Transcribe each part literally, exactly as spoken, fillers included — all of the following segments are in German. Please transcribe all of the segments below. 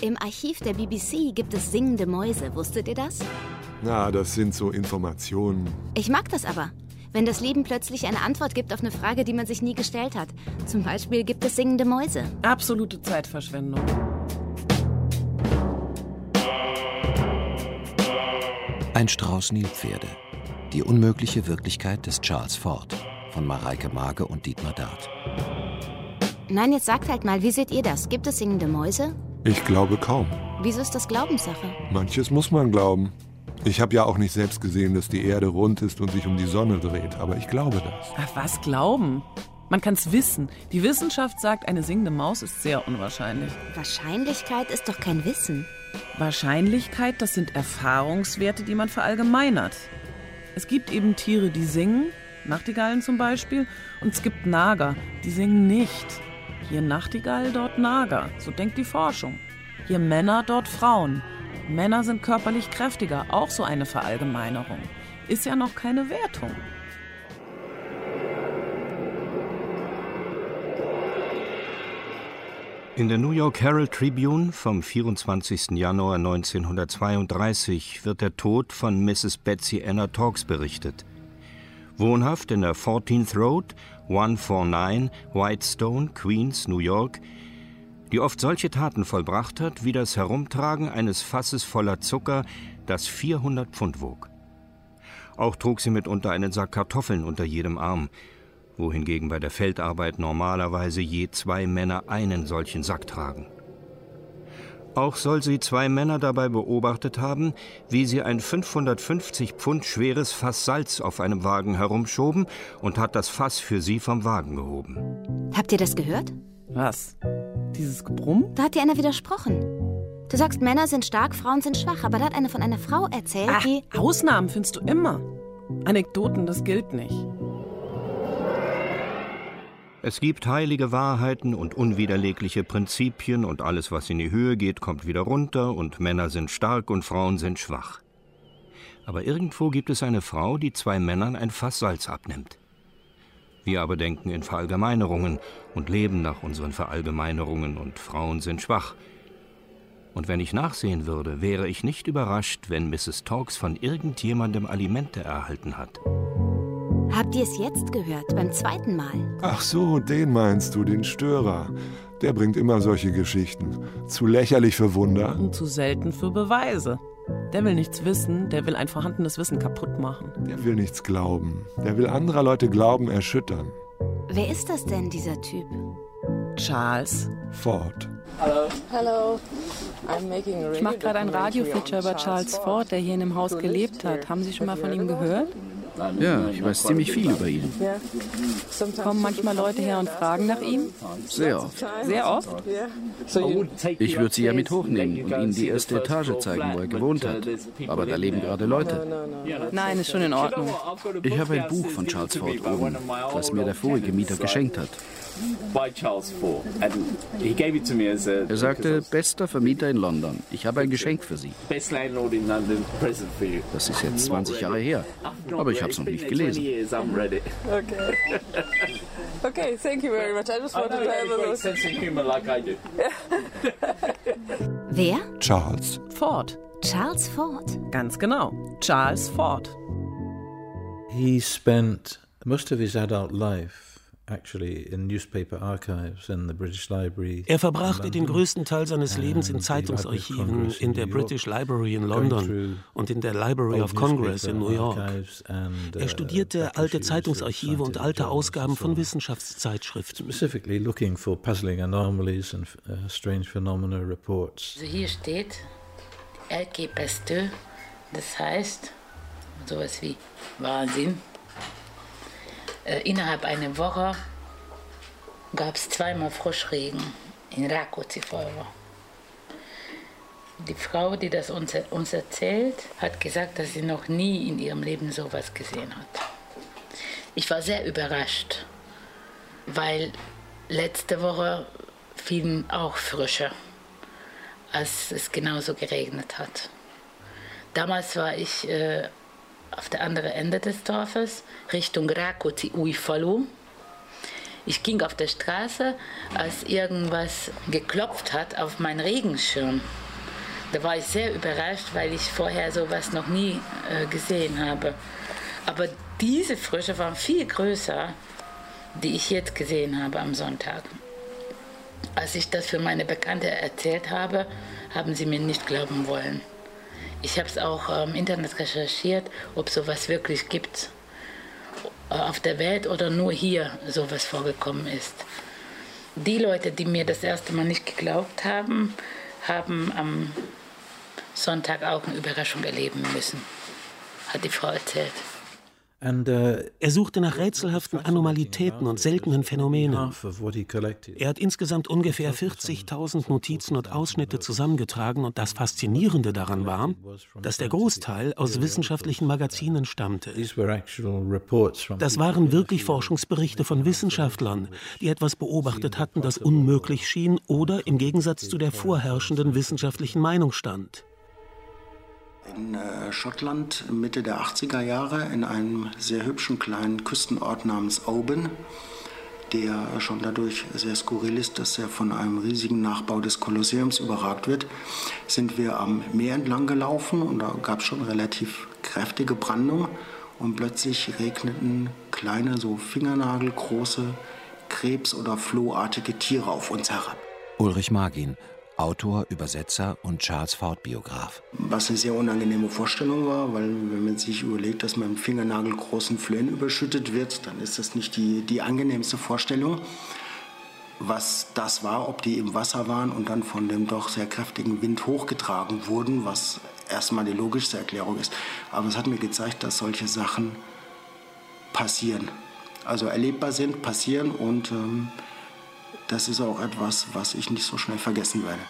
Im Archiv der B B C gibt es singende Mäuse. Wusstet ihr das? Na, das sind so Informationen. Ich mag das aber. Wenn das Leben plötzlich eine Antwort gibt auf eine Frage, die man sich nie gestellt hat. Zum Beispiel, gibt es singende Mäuse? Absolute Zeitverschwendung. Ein Strauß Nilpferde. Die unmögliche Wirklichkeit des Charles Fort von Mareike Mage und Dietmar Dart. Nein, jetzt sagt halt mal, wie seht ihr das? Gibt es singende Mäuse? Ich glaube kaum. Wieso ist das Glaubenssache? Manches muss man glauben. Ich habe ja auch nicht selbst gesehen, dass die Erde rund ist und sich um die Sonne dreht, aber ich glaube das. Ach, was glauben? Man kann es wissen. Die Wissenschaft sagt, eine singende Maus ist sehr unwahrscheinlich. Wahrscheinlichkeit ist doch kein Wissen. Wahrscheinlichkeit, das sind Erfahrungswerte, die man verallgemeinert. Es gibt eben Tiere, die singen, Nachtigallen zum Beispiel, und es gibt Nager, die singen nicht. Hier Nachtigall, dort Nager, so denkt die Forschung. Hier Männer, dort Frauen. Männer sind körperlich kräftiger, auch so eine Verallgemeinerung. Ist ja noch keine Wertung. In der New York Herald Tribune vom vierundzwanzigsten Januar neunzehnhundertzweiunddreißig wird der Tod von Misses Betsy Anna Tawkes berichtet. Wohnhaft in der fourteenth Road, one forty-nine, Whitestone, Queens, New York, die oft solche Taten vollbracht hat, wie das Herumtragen eines Fasses voller Zucker, das vierhundert Pfund wog. Auch trug sie mitunter einen Sack Kartoffeln unter jedem Arm, wohingegen bei der Feldarbeit normalerweise je zwei Männer einen solchen Sack tragen. Auch soll sie zwei Männer dabei beobachtet haben, wie sie ein fünfhundertfünfzig Pfund schweres Fass Salz auf einem Wagen herumschoben und hat das Fass für sie vom Wagen gehoben. Habt ihr das gehört? Was? Dieses Gebrumm? Da hat dir einer widersprochen. Du sagst, Männer sind stark, Frauen sind schwach, aber da hat einer von einer Frau erzählt, Ach, die... Ausnahmen findest du immer. Anekdoten, das gilt nicht. Es gibt heilige Wahrheiten und unwiderlegliche Prinzipien und alles, was in die Höhe geht, kommt wieder runter und Männer sind stark und Frauen sind schwach. Aber irgendwo gibt es eine Frau, die zwei Männern ein Fass Salz abnimmt. Wir aber denken in Verallgemeinerungen und leben nach unseren Verallgemeinerungen und Frauen sind schwach. Und wenn ich nachsehen würde, wäre ich nicht überrascht, wenn Misses Tawkes von irgendjemandem Alimente erhalten hat. Habt ihr es jetzt gehört, beim zweiten Mal? Ach so, den meinst du, den Störer. Der bringt immer solche Geschichten. Zu lächerlich für Wunder. Und zu selten für Beweise. Der will nichts wissen, der will ein vorhandenes Wissen kaputt machen. Der will nichts glauben. Der will anderer Leute Glauben erschüttern. Wer ist das denn, dieser Typ? Charles Fort. Hallo. Hallo. Ich mache gerade ein Radio-Feature über Charles Fort, der hier in dem Haus gelebt hat. Haben Sie schon mal von ihm gehört? Ja, ich weiß ziemlich viel über ihn. Kommen manchmal Leute her und fragen nach ihm? Sehr oft. Sehr oft? Ich würde Sie ja mit hochnehmen und Ihnen die erste Etage zeigen, wo er gewohnt hat. Aber da leben gerade Leute. Nein, ist schon in Ordnung. Ich habe ein Buch von Charles Fort oben, das mir der vorige Mieter geschenkt hat. Er sagte, bester Vermieter in London. Ich habe ein Geschenk für Sie. Das ist jetzt zwanzig Jahre her, aber ich habe es noch nicht gelesen. Okay. Okay, thank you very much. I just wanted to have a look. Wer? Charles. Fort. Charles Fort? Ganz genau. Charles Fort. He spent most of his adult life actually in newspaper archives in the British Library. Er verbrachte den größten Teil seines Lebens in Zeitungsarchiven in der British Library in London und in der Library of Congress in New York. Er studierte alte Zeitungsarchive und alte Ausgaben von Wissenschaftszeitschriften. Specifically looking for puzzling anomalies and uh, strange phenomena reports. Also hier steht L G Pasteur, das heißt sowas wie Wahnsinn. Äh, innerhalb einer Woche gab es zweimal Froschregen in Rákóczi-Falva. Die Frau, die das uns, uns erzählt, hat gesagt, dass sie noch nie in ihrem Leben sowas gesehen hat. Ich war sehr überrascht, weil letzte Woche fielen auch Frösche, als es genauso geregnet hat. Damals war ich äh, auf der anderen Ende des Dorfes, Richtung Rákóczi-Újfalu. Ich ging auf der Straße, als irgendwas geklopft hat auf meinen Regenschirm. Da war ich sehr überrascht, weil ich vorher sowas noch nie äh, gesehen habe. Aber diese Frösche waren viel größer, die ich jetzt gesehen habe am Sonntag. Als ich das für meine Bekannte erzählt habe, haben sie mir nicht glauben wollen. Ich habe es auch im Internet recherchiert, ob es sowas wirklich gibt auf der Welt oder nur hier sowas vorgekommen ist. Die Leute, die mir das erste Mal nicht geglaubt haben, haben am Sonntag auch eine Überraschung erleben müssen, hat die Frau erzählt. Er suchte nach rätselhaften Anomalitäten und seltenen Phänomenen. Er hat insgesamt ungefähr vierzigtausend Notizen und Ausschnitte zusammengetragen und das Faszinierende daran war, dass der Großteil aus wissenschaftlichen Magazinen stammte. Das waren wirklich Forschungsberichte von Wissenschaftlern, die etwas beobachtet hatten, das unmöglich schien oder im Gegensatz zu der vorherrschenden wissenschaftlichen Meinung stand. In äh, Schottland Mitte der achtziger Jahre in einem sehr hübschen kleinen Küstenort namens Oban, der schon dadurch sehr skurril ist, dass er von einem riesigen Nachbau des Kolosseums überragt wird, sind wir am Meer entlang gelaufen und da gab es schon relativ kräftige Brandung und plötzlich regneten kleine, so fingernagelgroße, krebs- oder flohartige Tiere auf uns herab. Ulrich Margin, Autor, Übersetzer und Charles-Fort-Biograf. Was eine sehr unangenehme Vorstellung war, weil wenn man sich überlegt, dass man mit fingernagelgroßen Flöhen überschüttet wird, dann ist das nicht die, die angenehmste Vorstellung. Was das war, ob die im Wasser waren und dann von dem doch sehr kräftigen Wind hochgetragen wurden, was erstmal die logischste Erklärung ist. Aber es hat mir gezeigt, dass solche Sachen passieren. Also erlebbar sind, passieren und ähm, das ist auch etwas, was ich nicht so schnell vergessen werde.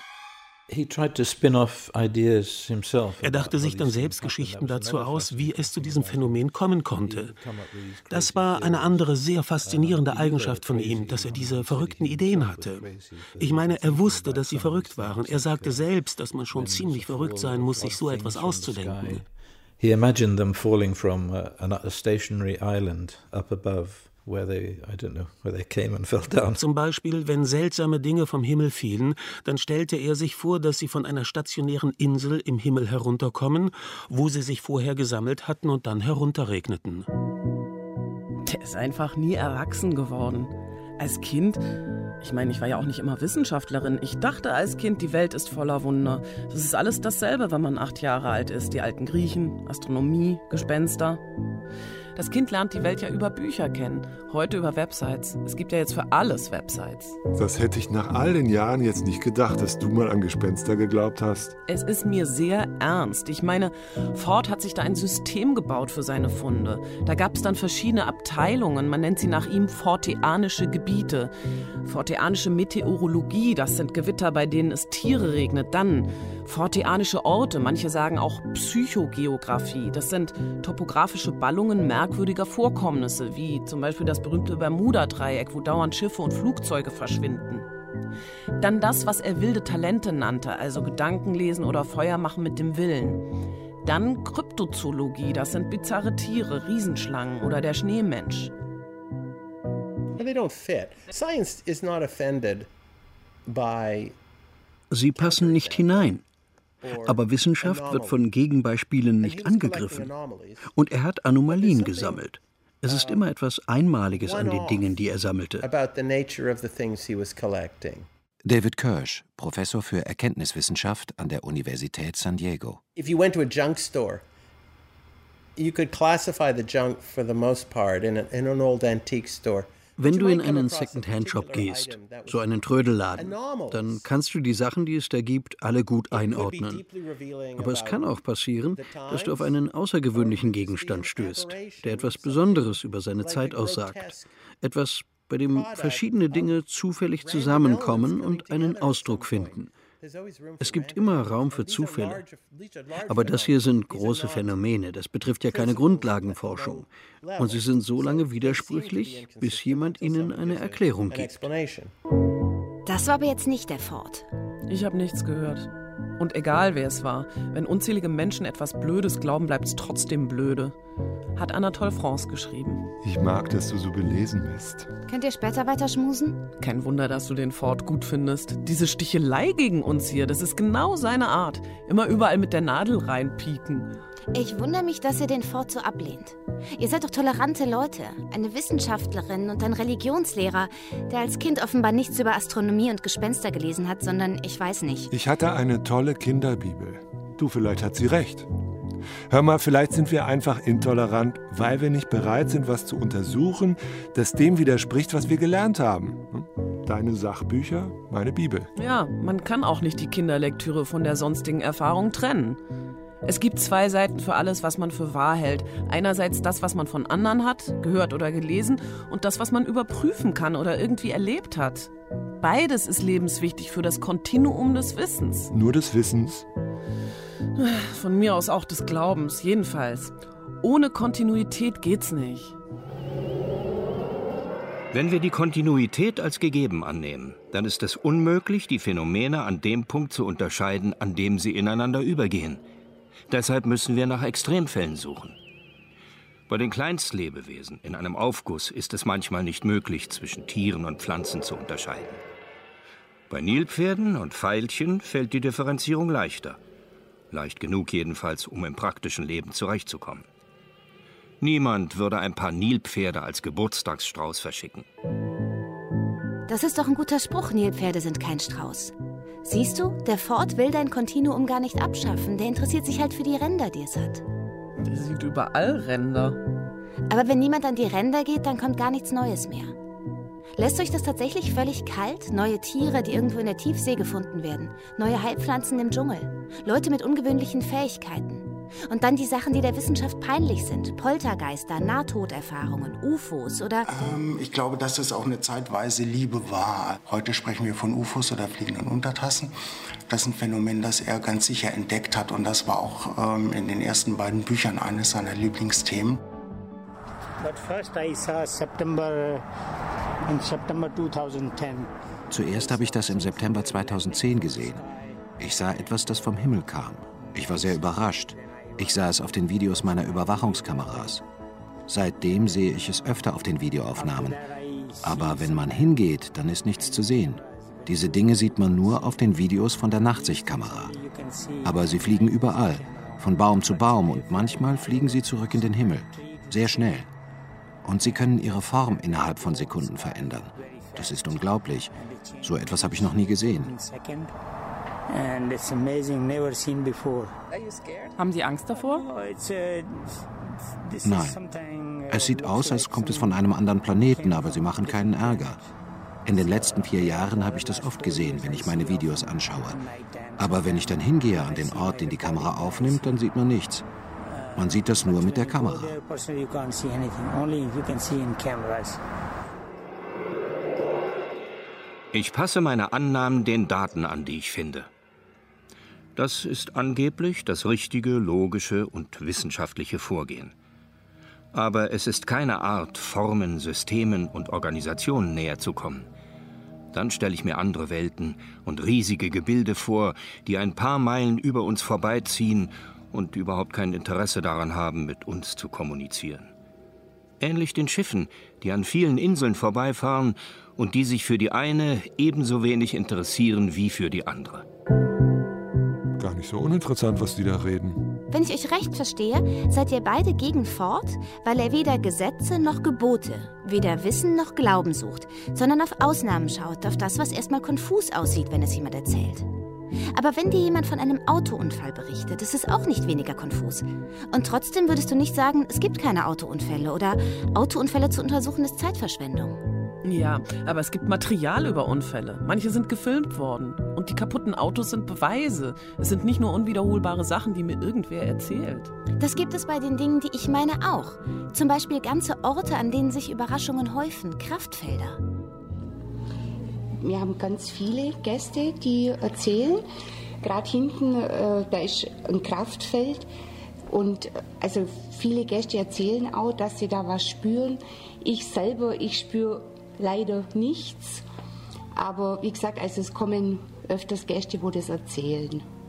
Er dachte sich dann selbst Geschichten dazu aus, wie es zu diesem Phänomen kommen konnte. Das war eine andere, sehr faszinierende Eigenschaft von ihm, dass er diese verrückten Ideen hatte. Ich meine, er wusste, dass sie verrückt waren. Er sagte selbst, dass man schon ziemlich verrückt sein muss, sich so etwas auszudenken. He imagined them falling from a, a stationary island up above. Where they, I don't know, where they came and fell down. Zum Beispiel, wenn seltsame Dinge vom Himmel fielen, dann stellte er sich vor, dass sie von einer stationären Insel im Himmel herunterkommen, wo sie sich vorher gesammelt hatten und dann herunterregneten. Der ist einfach nie erwachsen geworden. Als Kind, ich meine, ich war ja auch nicht immer Wissenschaftlerin. Ich dachte als Kind, die Welt ist voller Wunder. Das ist alles dasselbe, wenn man acht Jahre alt ist. Die alten Griechen, Astronomie, Gespenster. Das Kind lernt die Welt ja über Bücher kennen, heute über Websites. Es gibt ja jetzt für alles Websites. Das hätte ich nach all den Jahren jetzt nicht gedacht, dass du mal an Gespenster geglaubt hast. Es ist mir sehr ernst. Ich meine, Ford hat sich da ein System gebaut für seine Funde. Da gab es dann verschiedene Abteilungen. Man nennt sie nach ihm Forteanische Gebiete. Forteanische Meteorologie, das sind Gewitter, bei denen es Tiere regnet. Dann Forteanische Orte, manche sagen auch Psychogeographie. Das sind topografische Ballungen merkwürdiger Vorkommnisse, wie zum Beispiel das berühmte Bermuda-Dreieck, wo dauernd Schiffe und Flugzeuge verschwinden. Dann das, was er wilde Talente nannte, also Gedankenlesen oder Feuer machen mit dem Willen. Dann Kryptozoologie, das sind bizarre Tiere, Riesenschlangen oder der Schneemensch. They don't fit. Science is not offended by. Sie passen nicht hinein. Aber Wissenschaft wird von Gegenbeispielen nicht angegriffen. Und er hat Anomalien gesammelt. Es ist immer etwas Einmaliges an den Dingen, die er sammelte. David Kirsch, Professor für Erkenntniswissenschaft an der Universität San Diego. If you went to a junk store, you could classify the junk for the most part in, a, in an old antique store. Wenn du in einen Second-Hand-Shop gehst, so einen Trödelladen, dann kannst du die Sachen, die es da gibt, alle gut einordnen. Aber es kann auch passieren, dass du auf einen außergewöhnlichen Gegenstand stößt, der etwas Besonderes über seine Zeit aussagt. Etwas, bei dem verschiedene Dinge zufällig zusammenkommen und einen Ausdruck finden. Es gibt immer Raum für Zufälle. Aber das hier sind große Phänomene, das betrifft ja keine Grundlagenforschung. Und sie sind so lange widersprüchlich, bis jemand ihnen eine Erklärung gibt. Das war aber jetzt nicht der Ford. Ich habe nichts gehört. Und egal wer es war, wenn unzählige Menschen etwas Blödes glauben, bleibt es trotzdem blöde. hat Anatole France geschrieben. Ich mag, dass du so belesen bist. Könnt ihr später weiter schmusen? Kein Wunder, dass du den Ford gut findest. Diese Stichelei gegen uns hier, das ist genau seine Art. Immer überall mit der Nadel reinpieken. Ich wundere mich, dass ihr den Ford so ablehnt. Ihr seid doch tolerante Leute. Eine Wissenschaftlerin und ein Religionslehrer, der als Kind offenbar nichts über Astronomie und Gespenster gelesen hat, sondern ich weiß nicht. Ich hatte eine tolle Kinderbibel. Du, vielleicht hat sie recht. Hör mal, vielleicht sind wir einfach intolerant, weil wir nicht bereit sind, was zu untersuchen, das dem widerspricht, was wir gelernt haben. Deine Sachbücher, meine Bibel. Ja, man kann auch nicht die Kinderlektüre von der sonstigen Erfahrung trennen. Es gibt zwei Seiten für alles, was man für wahr hält. Einerseits das, was man von anderen hat, gehört oder gelesen, und das, was man überprüfen kann oder irgendwie erlebt hat. Beides ist lebenswichtig für das Kontinuum des Wissens. Nur des Wissens? Von mir aus auch des Glaubens, jedenfalls. Ohne Kontinuität geht's nicht. Wenn wir die Kontinuität als gegeben annehmen, dann ist es unmöglich, die Phänomene an dem Punkt zu unterscheiden, an dem sie ineinander übergehen. Deshalb müssen wir nach Extremfällen suchen. Bei den Kleinstlebewesen in einem Aufguss ist es manchmal nicht möglich, zwischen Tieren und Pflanzen zu unterscheiden. Bei Nilpferden und Veilchen fällt die Differenzierung leichter. Leicht genug jedenfalls, um im praktischen Leben zurechtzukommen. Niemand würde ein paar Nilpferde als Geburtstagsstrauß verschicken. Das ist doch ein guter Spruch, Nilpferde sind kein Strauß. Siehst du, der Ford will dein Kontinuum gar nicht abschaffen. Der interessiert sich halt für die Ränder, die es hat. Der sieht überall Ränder. Aber wenn niemand an die Ränder geht, dann kommt gar nichts Neues mehr. Lässt euch das tatsächlich völlig kalt? Neue Tiere, die irgendwo in der Tiefsee gefunden werden. Neue Heilpflanzen im Dschungel. Leute mit ungewöhnlichen Fähigkeiten. Und dann die Sachen, die der Wissenschaft peinlich sind. Poltergeister, Nahtoderfahrungen, U F Os oder... Ähm, ich glaube, dass es auch eine zeitweise Liebe war. Heute sprechen wir von U F Os oder fliegenden Untertassen. Das ist ein Phänomen, das er ganz sicher entdeckt hat. Und das war auch ähm, in den ersten beiden Büchern eines seiner Lieblingsthemen. But first I saw September, in September twenty ten. Zuerst habe ich das im September zweitausendzehn gesehen. Ich sah etwas, das vom Himmel kam. Ich war sehr überrascht. Ich sah es auf den Videos meiner Überwachungskameras. Seitdem sehe ich es öfter auf den Videoaufnahmen. Aber wenn man hingeht, dann ist nichts zu sehen. Diese Dinge sieht man nur auf den Videos von der Nachtsichtkamera. Aber sie fliegen überall, von Baum zu Baum, und manchmal fliegen sie zurück in den Himmel. Sehr schnell. Und sie können ihre Form innerhalb von Sekunden verändern. Das ist unglaublich. So etwas habe ich noch nie gesehen. And it's amazing, never seen before. Haben Sie Angst davor? Nein. Es sieht aus, als kommt es von einem anderen Planeten, aber sie machen keinen Ärger. In den letzten vier Jahren habe ich das oft gesehen, wenn ich meine Videos anschaue. Aber wenn ich dann hingehe an den Ort, den die Kamera aufnimmt, dann sieht man nichts. Man sieht das nur mit der Kamera. Ich passe meine Annahmen den Daten an, die ich finde. Das ist angeblich das richtige, logische und wissenschaftliche Vorgehen. Aber es ist keine Art, Formen, Systemen und Organisationen näher zu kommen. Dann stelle ich mir andere Welten und riesige Gebilde vor, die ein paar Meilen über uns vorbeiziehen und überhaupt kein Interesse daran haben, mit uns zu kommunizieren. Ähnlich den Schiffen, die an vielen Inseln vorbeifahren und die sich für die eine ebenso wenig interessieren wie für die andere. Gar nicht so uninteressant, was die da reden. Wenn ich euch recht verstehe, seid ihr beide gegen Ford, weil er weder Gesetze noch Gebote, weder Wissen noch Glauben sucht, sondern auf Ausnahmen schaut, auf das, was erstmal konfus aussieht, wenn es jemand erzählt. Aber wenn dir jemand von einem Autounfall berichtet, ist es auch nicht weniger konfus. Und trotzdem würdest du nicht sagen, es gibt keine Autounfälle oder Autounfälle zu untersuchen ist Zeitverschwendung. Ja, aber es gibt Material über Unfälle. Manche sind gefilmt worden. Und die kaputten Autos sind Beweise. Es sind nicht nur unwiederholbare Sachen, die mir irgendwer erzählt. Das gibt es bei den Dingen, die ich meine, auch. Zum Beispiel ganze Orte, an denen sich Überraschungen häufen, Kraftfelder. Wir haben ganz viele Gäste, die erzählen. Gerade hinten, äh, da ist ein Kraftfeld. Und also viele Gäste erzählen auch, dass sie da was spüren. Ich selber, ich spüre leider nichts. Aber wie gesagt, also es kommen öfters Gäste, wo das erzählen.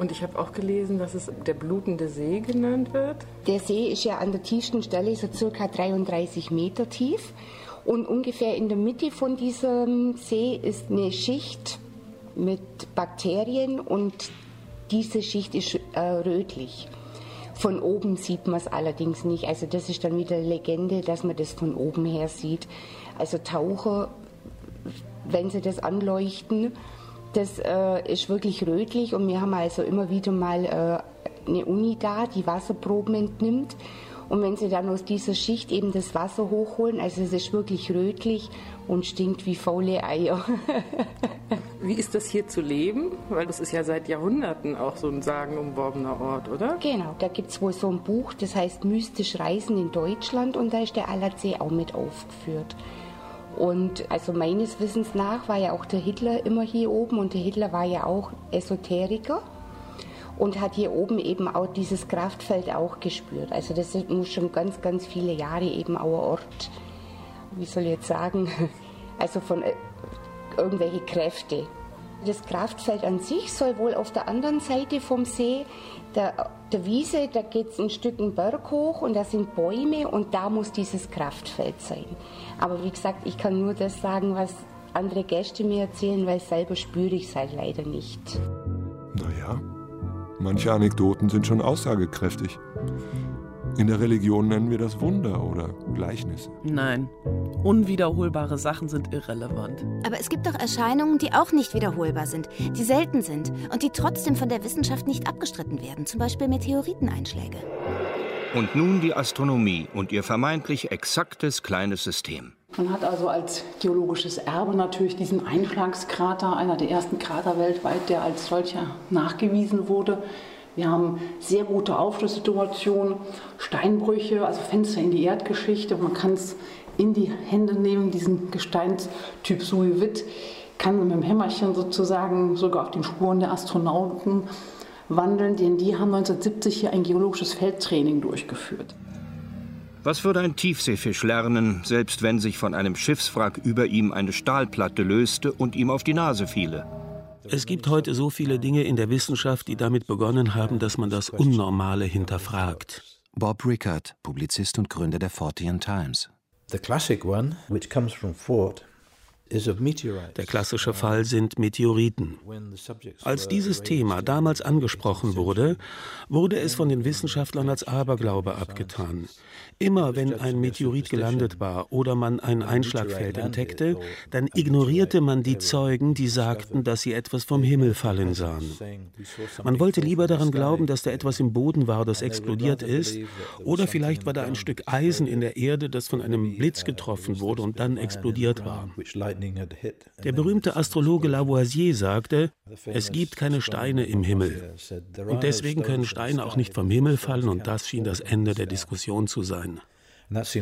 Und ich habe auch gelesen, dass es der blutende See genannt wird. Der See ist ja an der tiefsten Stelle so circa dreiunddreißig Meter tief. Und ungefähr in der Mitte von diesem See ist eine Schicht mit Bakterien und diese Schicht ist äh, rötlich. Von oben sieht man es allerdings nicht. Also das ist dann wieder Legende, dass man das von oben her sieht. Also Taucher, wenn sie das anleuchten, das äh, ist wirklich rötlich. Und wir haben also immer wieder mal äh, eine Uni da, die Wasserproben entnimmt. Und wenn sie dann aus dieser Schicht eben das Wasser hochholen, also es ist wirklich rötlich und stinkt wie faule Eier. Wie ist das hier zu leben? Weil das ist ja seit Jahrhunderten auch so ein sagenumworbener Ort, oder? Genau, da gibt es wohl so ein Buch, das heißt Mystisch Reisen in Deutschland und da ist der Allersee auch mit aufgeführt. Und also meines Wissens nach war ja auch der Hitler immer hier oben und der Hitler war ja auch Esoteriker. Und hat hier oben eben auch dieses Kraftfeld auch gespürt. Also das muss schon ganz, ganz viele Jahre eben auch ein Ort, wie soll ich jetzt sagen, also von äh, irgendwelche Kräfte. Das Kraftfeld an sich soll wohl auf der anderen Seite vom See, der, der Wiese, da geht es ein Stück einen Berg hoch und da sind Bäume und da muss dieses Kraftfeld sein. Aber wie gesagt, ich kann nur das sagen, was andere Gäste mir erzählen, weil selber spüre ich es halt leider nicht. Naja. Manche Anekdoten sind schon aussagekräftig. In der Religion nennen wir das Wunder oder Gleichnisse. Nein, unwiederholbare Sachen sind irrelevant. Aber es gibt doch Erscheinungen, die auch nicht wiederholbar sind, die selten sind und die trotzdem von der Wissenschaft nicht abgestritten werden, zum Beispiel Meteoriteneinschläge. Und nun die Astronomie und ihr vermeintlich exaktes kleines System. Man hat also als geologisches Erbe natürlich diesen Einschlagskrater, einer der ersten Krater weltweit, der als solcher nachgewiesen wurde. Wir haben sehr gute Aufschlusssituationen, Steinbrüche, also Fenster in die Erdgeschichte. Man kann es in die Hände nehmen, diesen Gesteinstyp Suevit, kann mit dem Hämmerchen sozusagen sogar auf den Spuren der Astronauten wandeln, denn die haben neunzehnhundertsiebzig hier ein geologisches Feldtraining durchgeführt. Was würde ein Tiefseefisch lernen, selbst wenn sich von einem Schiffswrack über ihm eine Stahlplatte löste und ihm auf die Nase fiele? Es gibt heute so viele Dinge in der Wissenschaft, die damit begonnen haben, dass man das Unnormale hinterfragt. Bob Rickard, Publizist und Gründer der Fortean Times. The classic one, which comes from Fort, Der klassische Fall sind Meteoriten. Als dieses Thema damals angesprochen wurde, wurde es von den Wissenschaftlern als Aberglaube abgetan. Immer wenn ein Meteorit gelandet war oder man ein Einschlagfeld entdeckte, dann ignorierte man die Zeugen, die sagten, dass sie etwas vom Himmel fallen sahen. Man wollte lieber daran glauben, dass da etwas im Boden war, das explodiert ist, oder vielleicht war da ein Stück Eisen in der Erde, das von einem Blitz getroffen wurde und dann explodiert war. Der berühmte Astrologe Lavoisier sagte, es gibt keine Steine im Himmel. Und deswegen können Steine auch nicht vom Himmel fallen, und das schien das Ende der Diskussion zu sein. Also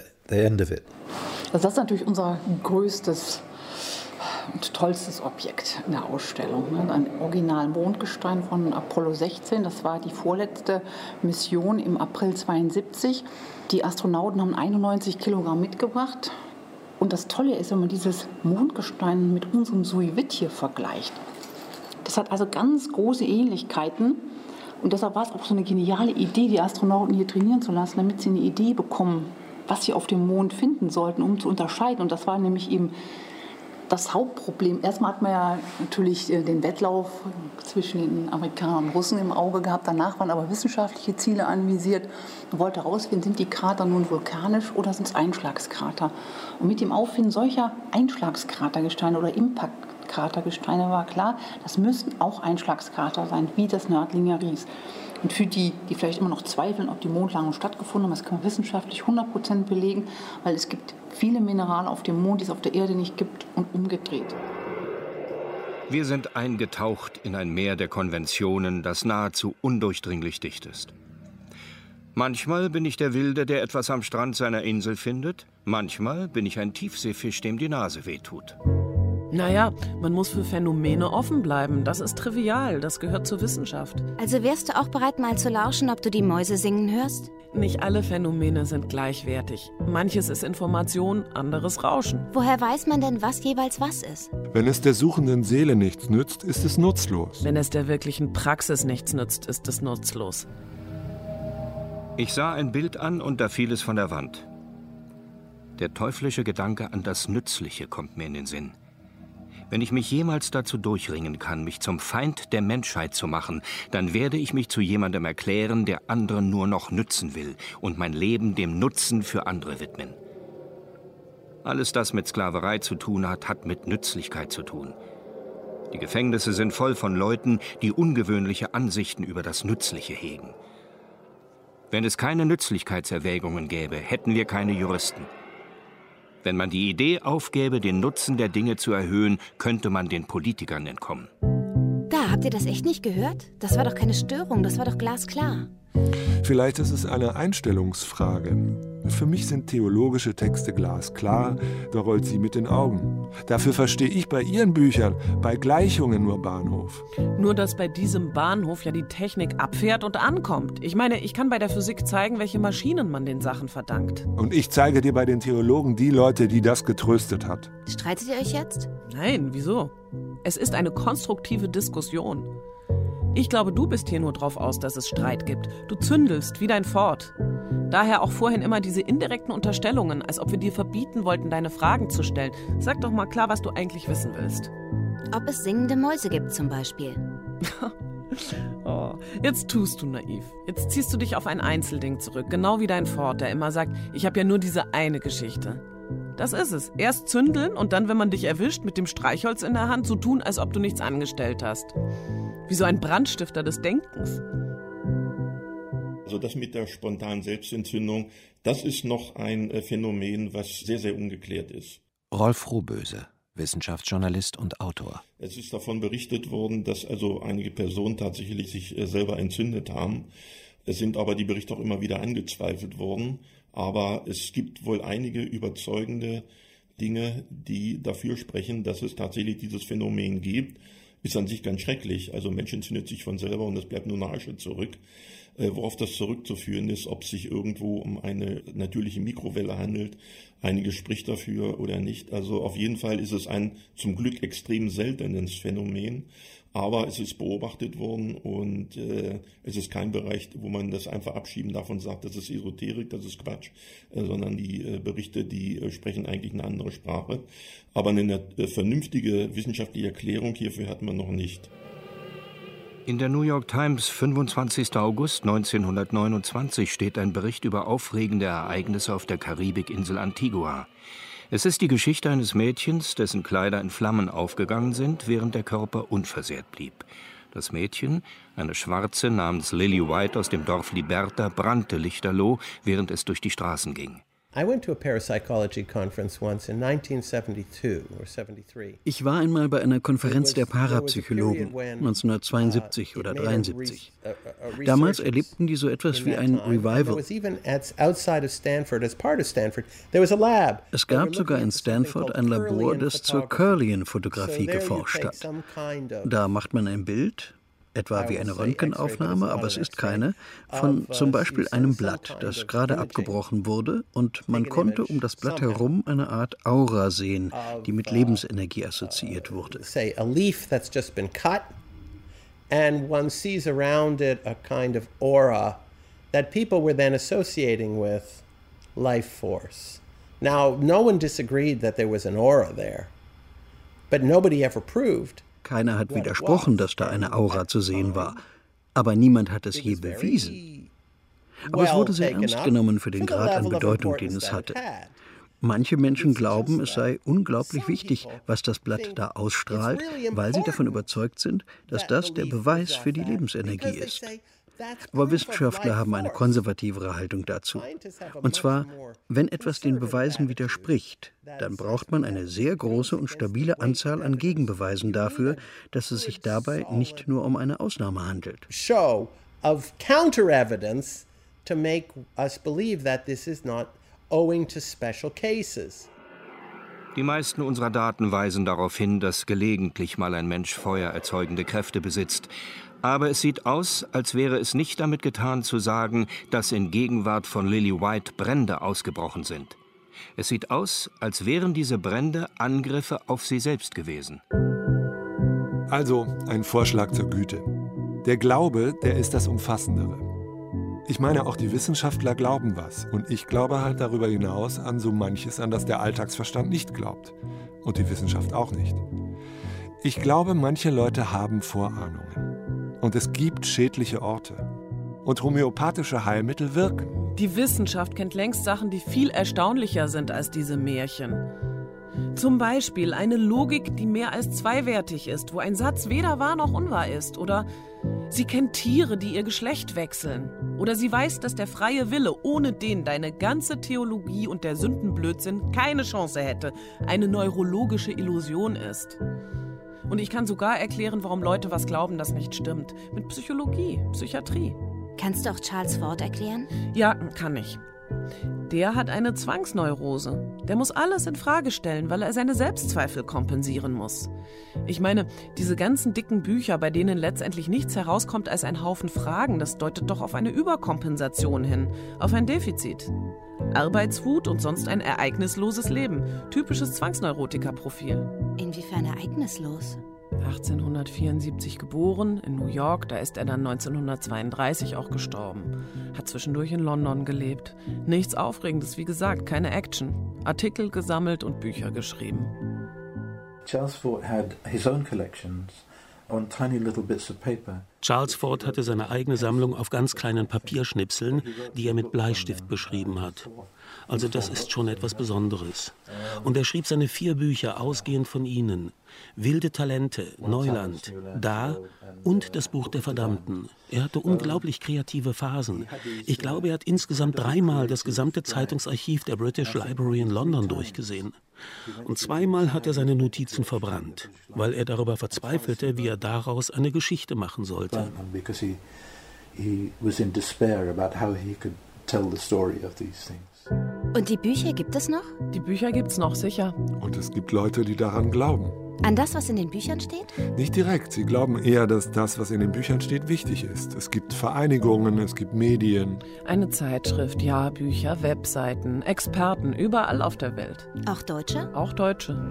das ist natürlich unser größtes und tollstes Objekt in der Ausstellung. Ein Original-Mondgestein von Apollo sechzehn, das war die vorletzte Mission im April zweiundsiebzig. Die Astronauten haben einundneunzig Kilogramm mitgebracht. Und das Tolle ist, wenn man dieses Mondgestein mit unserem Suevit hier vergleicht. Das hat also ganz große Ähnlichkeiten. Und deshalb war es auch so eine geniale Idee, die Astronauten hier trainieren zu lassen, damit sie eine Idee bekommen, was sie auf dem Mond finden sollten, um zu unterscheiden. Und das war nämlich eben das Hauptproblem. Erstmal hat man ja natürlich den Wettlauf zwischen den Amerikanern und Russen im Auge gehabt. Danach waren aber wissenschaftliche Ziele anvisiert. Man wollte herausfinden, sind die Krater nun vulkanisch oder sind es Einschlagskrater? Und mit dem Auffinden solcher Einschlagskratergesteine oder Impactkratergesteine war klar, das müssten auch Einschlagskrater sein, wie das Nördlinger Ries. Und für die, die vielleicht immer noch zweifeln, ob die Mondlandung stattgefunden haben, das kann man wissenschaftlich hundert Prozent belegen, weil es gibt viele Minerale auf dem Mond, die es auf der Erde nicht gibt, und umgedreht. Wir sind eingetaucht in ein Meer der Konventionen, das nahezu undurchdringlich dicht ist. Manchmal bin ich der Wilde, der etwas am Strand seiner Insel findet. Manchmal bin ich ein Tiefseefisch, dem die Nase wehtut. Naja, man muss für Phänomene offen bleiben. Das ist trivial, das gehört zur Wissenschaft. Also wärst du auch bereit, mal zu lauschen, ob du die Mäuse singen hörst? Nicht alle Phänomene sind gleichwertig. Manches ist Information, anderes Rauschen. Woher weiß man denn, was jeweils was ist? Wenn es der suchenden Seele nichts nützt, ist es nutzlos. Wenn es der wirklichen Praxis nichts nützt, ist es nutzlos. Ich sah ein Bild an und da fiel es von der Wand. Der teuflische Gedanke an das Nützliche kommt mir in den Sinn. Wenn ich mich jemals dazu durchringen kann, mich zum Feind der Menschheit zu machen, dann werde ich mich zu jemandem erklären, der anderen nur noch nützen will und mein Leben dem Nutzen für andere widmen. Alles, das mit Sklaverei zu tun hat, hat mit Nützlichkeit zu tun. Die Gefängnisse sind voll von Leuten, die ungewöhnliche Ansichten über das Nützliche hegen. Wenn es keine Nützlichkeitserwägungen gäbe, hätten wir keine Juristen. Wenn man die Idee aufgäbe, den Nutzen der Dinge zu erhöhen, könnte man den Politikern entkommen. Da, habt ihr das echt nicht gehört? Das war doch keine Störung, das war doch glasklar. Vielleicht ist es eine Einstellungsfrage. Für mich sind theologische Texte glasklar, da rollt sie mit den Augen. Dafür verstehe ich bei ihren Büchern, bei Gleichungen nur Bahnhof. Nur, dass bei diesem Bahnhof ja die Technik abfährt und ankommt. Ich meine, ich kann bei der Physik zeigen, welche Maschinen man den Sachen verdankt. Und ich zeige dir bei den Theologen die Leute, die das getröstet hat. Streitet ihr euch jetzt? Nein, wieso? Es ist eine konstruktive Diskussion. Ich glaube, du bist hier nur drauf aus, dass es Streit gibt. Du zündelst wie dein Ford. Daher auch vorhin immer diese indirekten Unterstellungen, als ob wir dir verbieten wollten, deine Fragen zu stellen. Sag doch mal klar, was du eigentlich wissen willst. Ob es singende Mäuse gibt zum Beispiel. Oh, jetzt tust du naiv. Jetzt ziehst du dich auf ein Einzelding zurück, genau wie dein Ford, der immer sagt, ich habe ja nur diese eine Geschichte. Das ist es. Erst zündeln und dann, wenn man dich erwischt, mit dem Streichholz in der Hand, so tun, als ob du nichts angestellt hast. Wie so ein Brandstifter des Denkens. Also das mit der spontanen Selbstentzündung, das ist noch ein Phänomen, was sehr, sehr ungeklärt ist. Rolf Rohböse, Wissenschaftsjournalist und Autor. Es ist davon berichtet worden, dass also einige Personen tatsächlich sich selber entzündet haben. Es sind aber die Berichte auch immer wieder angezweifelt worden. Aber es gibt wohl einige überzeugende Dinge, die dafür sprechen, dass es tatsächlich dieses Phänomen gibt. Ist an sich ganz schrecklich. Also ein Mensch entzündet sich von selber und es bleibt nur eine Asche zurück. Äh, worauf das zurückzuführen ist, ob es sich irgendwo um eine natürliche Mikrowelle handelt. Einiges spricht dafür oder nicht. Also auf jeden Fall ist es ein zum Glück extrem seltenes Phänomen. Aber es ist beobachtet worden und äh, es ist kein Bereich, wo man das einfach abschieben darf und sagt, das ist Esoterik, das ist Quatsch, äh, sondern die äh, Berichte, die äh, sprechen eigentlich eine andere Sprache. Aber eine äh, vernünftige wissenschaftliche Erklärung hierfür hat man noch nicht. In der New York Times, fünfundzwanzigster August neunzehnhundertneunundzwanzig, steht ein Bericht über aufregende Ereignisse auf der Karibikinsel Antigua. Es ist die Geschichte eines Mädchens, dessen Kleider in Flammen aufgegangen sind, während der Körper unversehrt blieb. Das Mädchen, eine Schwarze namens Lily White aus dem Dorf Liberta, brannte lichterloh, während es durch die Straßen ging. Ich war einmal bei einer Konferenz der Parapsychologen neunzehnhundertzweiundsiebzig oder dreiundsiebzig. Damals erlebten die so etwas wie ein Revival. Es gab sogar in Stanford ein Labor, das zur Kirlian-Fotografie geforscht hat. Da macht man ein Bild, etwa wie eine Röntgenaufnahme, aber es ist keine, von zum Beispiel einem Blatt, das gerade abgebrochen wurde, und man konnte um das Blatt herum eine Art Aura sehen, die mit Lebensenergie assoziiert wurde. And one sees around it a kind of aura that people were then associating with life force. Now, no one disagreed that there was an aura there, but nobody ever proved. Keiner hat widersprochen, dass da eine Aura zu sehen war, aber niemand hat es je bewiesen. Aber es wurde sehr ernst genommen für den Grad an Bedeutung, den es hatte. Manche Menschen glauben, es sei unglaublich wichtig, was das Blatt da ausstrahlt, weil sie davon überzeugt sind, dass das der Beweis für die Lebensenergie ist. Aber Wissenschaftler haben eine konservativere Haltung dazu. Und zwar, wenn etwas den Beweisen widerspricht, dann braucht man eine sehr große und stabile Anzahl an Gegenbeweisen dafür, dass es sich dabei nicht nur um eine Ausnahme handelt. Show of counter-evidence to make us believe that this is not owing to special cases. Die meisten unserer Daten weisen darauf hin, dass gelegentlich mal ein Mensch feuererzeugende Kräfte besitzt. Aber es sieht aus, als wäre es nicht damit getan zu sagen, dass in Gegenwart von Lily White Brände ausgebrochen sind. Es sieht aus, als wären diese Brände Angriffe auf sie selbst gewesen. Also ein Vorschlag zur Güte. Der Glaube, der ist das Umfassendere. Ich meine, auch die Wissenschaftler glauben was. Und ich glaube halt darüber hinaus an so manches, an das der Alltagsverstand nicht glaubt. Und die Wissenschaft auch nicht. Ich glaube, manche Leute haben Vorahnungen. Und es gibt schädliche Orte. Und homöopathische Heilmittel wirken. Die Wissenschaft kennt längst Sachen, die viel erstaunlicher sind als diese Märchen. Zum Beispiel eine Logik, die mehr als zweiwertig ist, wo ein Satz weder wahr noch unwahr ist. Oder sie kennt Tiere, die ihr Geschlecht wechseln. Oder sie weiß, dass der freie Wille, ohne den deine ganze Theologie und der Sündenblödsinn keine Chance hätte, eine neurologische Illusion ist. Und ich kann sogar erklären, warum Leute was glauben, das nicht stimmt. Mit Psychologie, Psychiatrie. Kannst du auch Charles Fort erklären? Ja, kann ich. Der hat eine Zwangsneurose. Der muss alles in Frage stellen, weil er seine Selbstzweifel kompensieren muss. Ich meine, diese ganzen dicken Bücher, bei denen letztendlich nichts herauskommt als ein Haufen Fragen, das deutet doch auf eine Überkompensation hin, auf ein Defizit. Arbeitswut und sonst ein ereignisloses Leben. Typisches Zwangsneurotiker-Profil. Inwiefern ereignislos? achtzehnhundertvierundsiebzig geboren, in New York, da ist er dann neunzehnhundertzweiunddreißig auch gestorben. Hat zwischendurch in London gelebt. Nichts Aufregendes, wie gesagt, keine Action. Artikel gesammelt und Bücher geschrieben. Charles Fort had his own collections on tiny little bits of paper. Charles Fort hatte seine eigene Sammlung auf ganz kleinen Papierschnipseln, die er mit Bleistift beschrieben hat. Also das ist schon etwas Besonderes. Und er schrieb seine vier Bücher ausgehend von ihnen. Wilde Talente, Neuland, Da und das Buch der Verdammten. Er hatte unglaublich kreative Phasen. Ich glaube, er hat insgesamt dreimal das gesamte Zeitungsarchiv der British Library in London durchgesehen. Und zweimal hat er seine Notizen verbrannt, weil er darüber verzweifelte, wie er daraus eine Geschichte machen sollte. Because he, he was in despair about how he could tell the story of these things. Und die Bücher gibt es noch? Die Bücher gibt's noch, sicher. Und es gibt Leute, die daran glauben. An das, was in den Büchern steht? Nicht direkt. Sie glauben eher, dass das, was in den Büchern steht, wichtig ist. Es gibt Vereinigungen, es gibt Medien. Eine Zeitschrift, Jahrbücher, Webseiten, Experten, überall auf der Welt. Auch Deutsche? Auch Deutsche.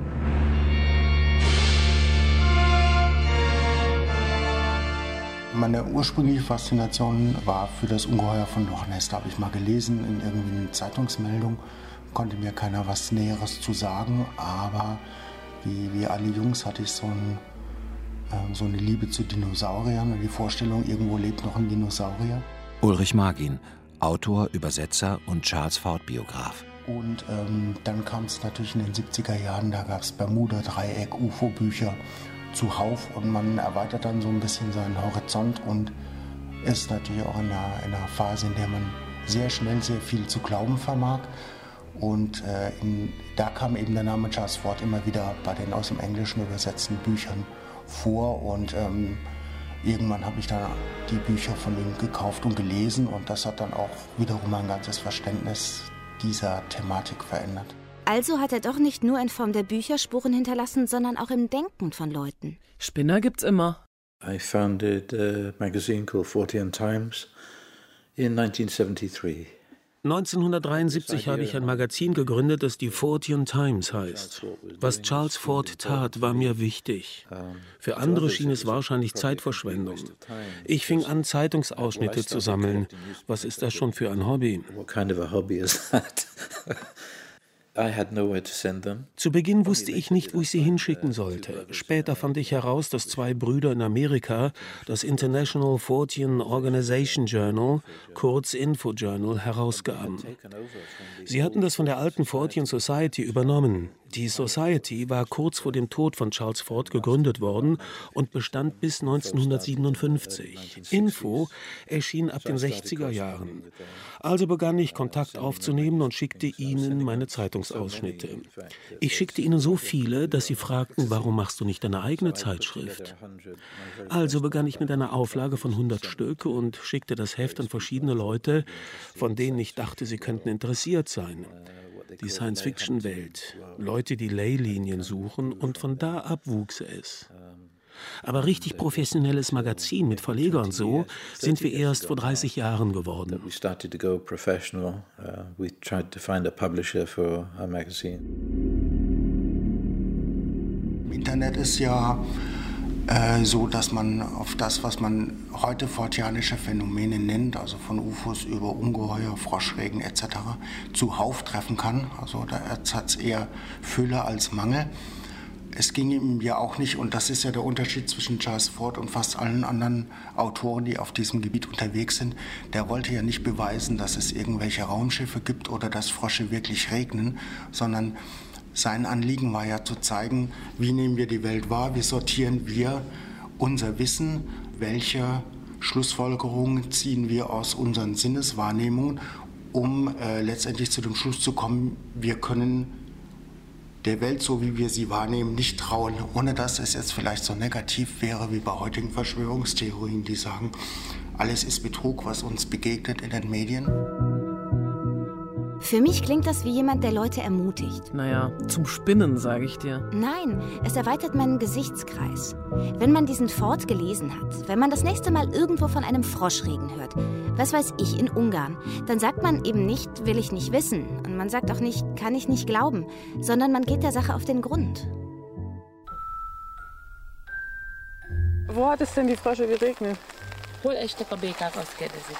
Meine ursprüngliche Faszination war für das Ungeheuer von Loch Ness. Da habe ich mal gelesen in irgendeiner Zeitungsmeldung, konnte mir keiner was Näheres zu sagen, aber wie, wie alle Jungs hatte ich so, ein, äh, so eine Liebe zu Dinosauriern und die Vorstellung, irgendwo lebt noch ein Dinosaurier. Ulrich Margin, Autor, Übersetzer und Charles Fort-Biograf. Und ähm, dann kam es natürlich in den siebziger Jahren, da gab es Bermuda-Dreieck, U F O-Bücher zuhauf und man erweitert dann so ein bisschen seinen Horizont und ist natürlich auch in einer, in einer Phase, in der man sehr schnell sehr viel zu glauben vermag. Und äh, in, da kam eben der Name Charles Fort immer wieder bei den aus dem Englischen übersetzten Büchern vor und ähm, irgendwann habe ich dann die Bücher von ihm gekauft und gelesen und das hat dann auch wiederum mein ganzes Verständnis dieser Thematik verändert. Also hat er doch nicht nur in Form der Bücher Spuren hinterlassen, sondern auch im Denken von Leuten. Spinner gibt's immer. I founded a magazine called Fortean Times in nineteen seventy-three. neunzehnhundertdreiundsiebzig habe ich ein Magazin gegründet, das die Fortean Times heißt. Was Charles Fort tat, war mir wichtig. Für andere schien es wahrscheinlich Zeitverschwendung. Ich fing an, Zeitungsausschnitte zu sammeln. Was ist das schon für ein Hobby? What kind of a hobby is that? I had nowhere to send them. Zu Beginn wusste ich nicht, wo ich sie hinschicken sollte. Später fand ich heraus, dass zwei Brüder in Amerika das International Fortean Organization Journal, kurz Info Journal, herausgaben. Sie hatten das von der alten Fortean Society übernommen. Die Society war kurz vor dem Tod von Charles Fort gegründet worden und bestand bis neunzehnhundertsiebenundfünfzig. Info erschien ab den sechziger Jahren. Also begann ich, Kontakt aufzunehmen und schickte ihnen meine Zeitungsausschnitte. Ich schickte ihnen so viele, dass sie fragten, warum machst du nicht deine eigene Zeitschrift? Also begann ich mit einer Auflage von hundert Stück und schickte das Heft an verschiedene Leute, von denen ich dachte, sie könnten interessiert sein. die Science-Fiction-Welt, Leute, die Leylinien suchen, und von da ab wuchs es. Aber richtig professionelles Magazin mit Verleger und so sind wir erst vor dreißig Jahren geworden. Im Internet ist ja äh, so, dass man auf das, was man heute forteanische Phänomene nennt, also von U F Os über Ungeheuer, Froschregen et cetera, zuhauf treffen kann. Also da hat es eher Fülle als Mangel. Es ging ihm ja auch nicht, und das ist ja der Unterschied zwischen Charles Fort und fast allen anderen Autoren, die auf diesem Gebiet unterwegs sind. Der wollte ja nicht beweisen, dass es irgendwelche Raumschiffe gibt oder dass Frösche wirklich regnen, sondern sein Anliegen war ja zu zeigen, wie nehmen wir die Welt wahr, wie sortieren wir unser Wissen, welche Schlussfolgerungen ziehen wir aus unseren Sinneswahrnehmungen, um äh, letztendlich zu dem Schluss zu kommen, wir können der Welt, so wie wir sie wahrnehmen, nicht trauen, ohne dass es jetzt vielleicht so negativ wäre wie bei heutigen Verschwörungstheorien, die sagen, alles ist Betrug, was uns begegnet in den Medien. Für mich klingt das wie jemand, der Leute ermutigt. Naja, zum Spinnen, sage ich dir. Nein, es erweitert meinen Gesichtskreis. Wenn man diesen Fort gelesen hat, wenn man das nächste Mal irgendwo von einem Froschregen hört, was weiß ich, in Ungarn, dann sagt man eben nicht, will ich nicht wissen. Und man sagt auch nicht, kann ich nicht glauben, sondern man geht der Sache auf den Grund. Wo hat es denn die Frösche geregnet? Hol echt a békák, azt kérdezik.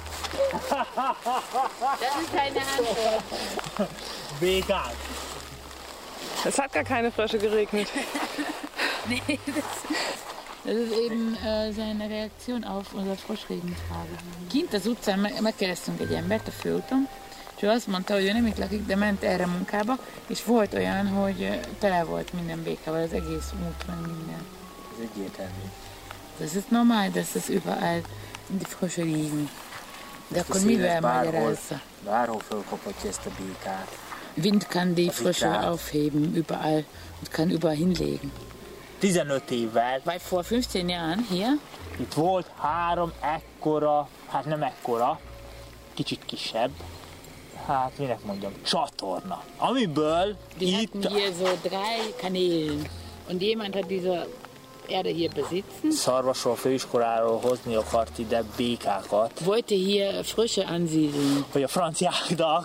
Das ist keine Antwort. Vegan. Es hat gar keine Frösche geregnet. Nee, das, das ist eben äh, seine Reaktion auf unser Froschregentage. Kint az utcán megkérdeztünk egy embert a főúton, és ő azt mondta, hogy ő nem itt lakik, de ment erre munkába, és volt olyan, hogy tele volt minden békával, az egész út, meg minden. Ez egyértelmű. Das ist normal, dass es überall die Frösche liegen. De akkor mivel magyarázza? Bárhol fölkaphatja ezt a békát. Wind kann die Frösche aufheben, überall, und kann überall hinlegen. tizenöt évvel. Weil vor fünfzehn Jahren hier? Itt volt három ekkora, hát nem ekkora, kicsit kisebb, hát minek mondjam, csatorna. Amiből die itt... hatten hier so drei Kanälen. Und jemand hat diese Erde hier besitzen. Szarvasról, főiskoláról hozni akart ide békákat. Wollte hier Frösche ansiedeln. Vagy a franciáknak.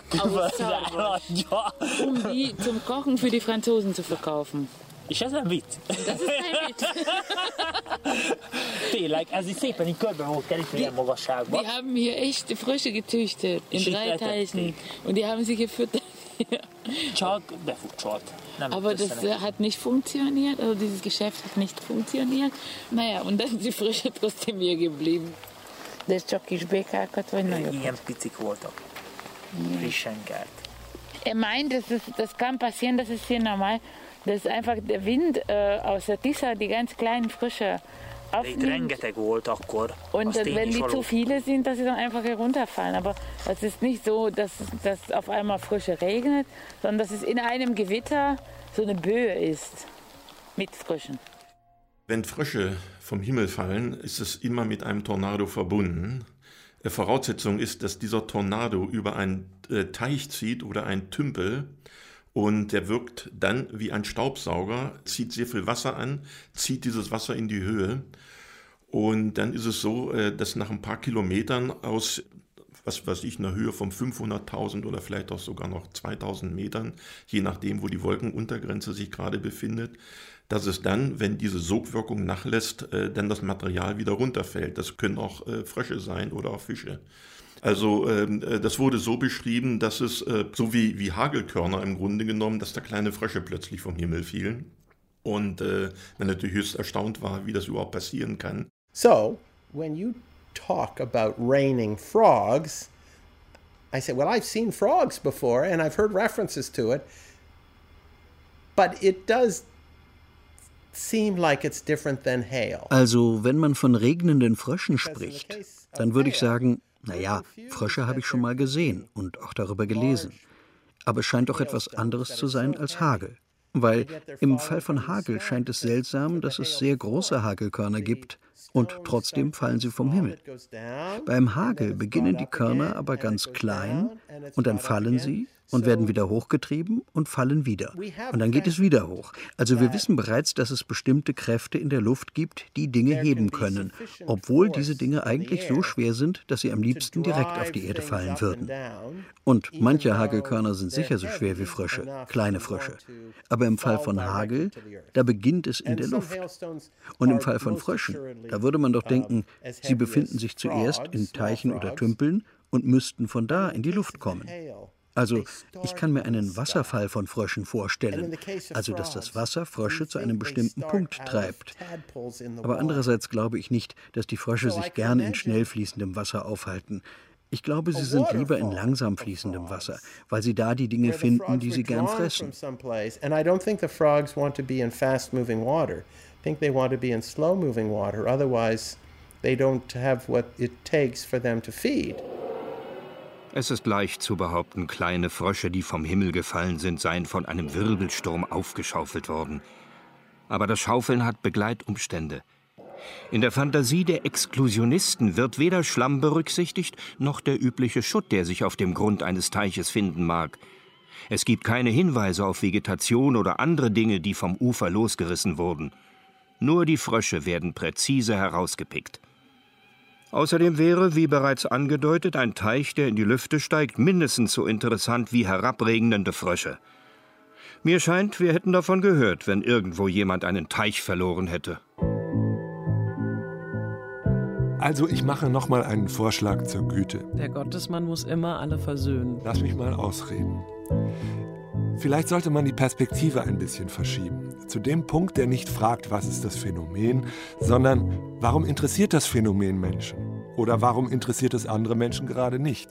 Um die zum Kochen für die Franzosen zu verkaufen. És ez nem vicc. Das ist kein Witz. Tényleg, ez így szépen így körbe volt kerítve ilyen magasságban. Die haben hier echte Frösche gezüchtet in drei Teichen. Und die haben sie gefüttert. Csak befutcsolt. Aber das hat nicht funktioniert, also dieses Geschäft hat nicht funktioniert. Naja, und dann sind die Frösche trotzdem hier geblieben. De ez csak kis békákat, vagy nagyokat? Ilyen picik voltak. Frissen kelt. Er meint, das, ist, das kann passieren, das ist hier normal, dass einfach der Wind äh, aus der Tisza die ganz kleinen Frösche aufnimmt. Und dann, wenn die zu viele sind, dass sie dann einfach herunterfallen. Aber es ist nicht so, dass, dass auf einmal Frösche regnet, sondern dass es in einem Gewitter so eine Böe ist mit Fröschen. Wenn Frösche vom Himmel fallen, ist es immer mit einem Tornado verbunden. Voraussetzung ist, dass dieser Tornado über einen Teich zieht oder einen Tümpel. Und der wirkt dann wie ein Staubsauger, zieht sehr viel Wasser an, zieht dieses Wasser in die Höhe. Und dann ist es so, dass nach ein paar Kilometern aus, was weiß ich, einer Höhe von fünfhunderttausend oder vielleicht auch sogar noch zweitausend Metern, je nachdem, wo die Wolkenuntergrenze sich gerade befindet, dass es dann, wenn diese Sogwirkung nachlässt, dann das Material wieder runterfällt. Das können auch Frösche sein oder auch Fische. Also äh, das wurde so beschrieben, dass es äh, so wie, wie Hagelkörner im Grunde genommen, dass da kleine Frösche plötzlich vom Himmel fielen. Und äh, man natürlich höchst erstaunt war, wie das überhaupt passieren kann. So, when you talk about raining frogs, I said, well, I've seen frogs before and I've heard references to it, but it does seem like it's different than hail. Also, wenn man von regnenden Fröschen spricht, dann würde ich sagen, naja, Frösche habe ich schon mal gesehen und auch darüber gelesen. Aber es scheint doch etwas anderes zu sein als Hagel. Weil im Fall von Hagel scheint es seltsam, dass es sehr große Hagelkörner gibt und trotzdem fallen sie vom Himmel. Beim Hagel beginnen die Körner aber ganz klein und dann fallen sie und werden wieder hochgetrieben und fallen wieder. Und dann geht es wieder hoch. Also wir wissen bereits, dass es bestimmte Kräfte in der Luft gibt, die Dinge heben können, obwohl diese Dinge eigentlich so schwer sind, dass sie am liebsten direkt auf die Erde fallen würden. Und manche Hagelkörner sind sicher so schwer wie Frösche, kleine Frösche. Aber im Fall von Hagel, da beginnt es in der Luft. Und im Fall von Fröschen, da würde man doch denken, sie befinden sich zuerst in Teichen oder Tümpeln und müssten von da in die Luft kommen. Also, ich kann mir einen Wasserfall von Fröschen vorstellen, also dass das Wasser Frösche zu einem bestimmten Punkt treibt. Aber andererseits glaube ich nicht, dass die Frösche sich gern in schnell fließendem Wasser aufhalten. Ich glaube, sie sind lieber in langsam fließendem Wasser, weil sie da die Dinge finden, die sie gern fressen. And I don't think the frogs want to be in fast-moving water. I think they want to be in slow-moving water. Otherwise, they don't have what it takes for them to feed. Es ist leicht zu behaupten, kleine Frösche, die vom Himmel gefallen sind, seien von einem Wirbelsturm aufgeschaufelt worden. Aber das Schaufeln hat Begleitumstände. In der Fantasie der Exklusionisten wird weder Schlamm berücksichtigt, noch der übliche Schutt, der sich auf dem Grund eines Teiches finden mag. Es gibt keine Hinweise auf Vegetation oder andere Dinge, die vom Ufer losgerissen wurden. Nur die Frösche werden präzise herausgepickt. Außerdem wäre, wie bereits angedeutet, ein Teich, der in die Lüfte steigt, mindestens so interessant wie herabregnende Frösche. Mir scheint, wir hätten davon gehört, wenn irgendwo jemand einen Teich verloren hätte. Also ich mache noch mal einen Vorschlag zur Güte. Der Gottesmann muss immer alle versöhnen. Lass mich mal ausreden. Vielleicht sollte man die Perspektive ein bisschen verschieben. Zu dem Punkt, der nicht fragt, was ist das Phänomen, sondern warum interessiert das Phänomen Menschen? Oder warum interessiert es andere Menschen gerade nicht?